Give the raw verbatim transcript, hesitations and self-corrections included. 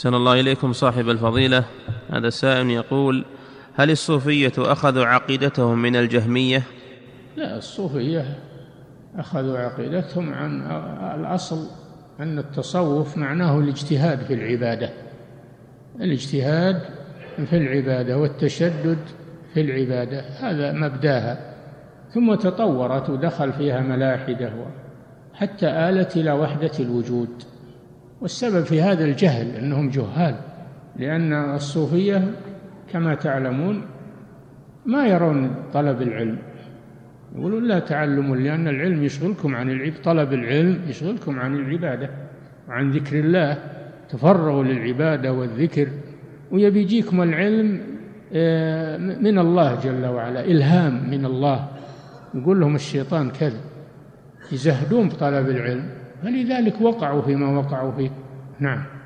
أحسن الله إليكم صاحب الفضيلة. هذا السائل يقول: هل الصوفية أخذوا عقيدتهم من الجهمية؟ لا، الصوفية أخذوا عقيدتهم عن الأصل أن التصوف معناه الاجتهاد في العبادة، الاجتهاد في العبادة والتشدد في العبادة، هذا مبداها، ثم تطورت ودخل فيها ملاحدة حتى آلت إلى وحدة الوجود. والسبب في هذا الجهل، أنهم جهال، لأن الصوفية كما تعلمون ما يرون طلب العلم، يقولون لا تعلموا لأن العلم يشغلكم عن العبادة، طلب العلم يشغلكم عن العبادة وعن ذكر الله، تفرغوا للعبادة والذكر، ويبي يجيكم العلم من الله جل وعلا، إلهام من الله، يقول لهم الشيطان كذا، يزهدون بطلب العلم، فلذلك وقعوا فيما وقعوا فيه. نعم.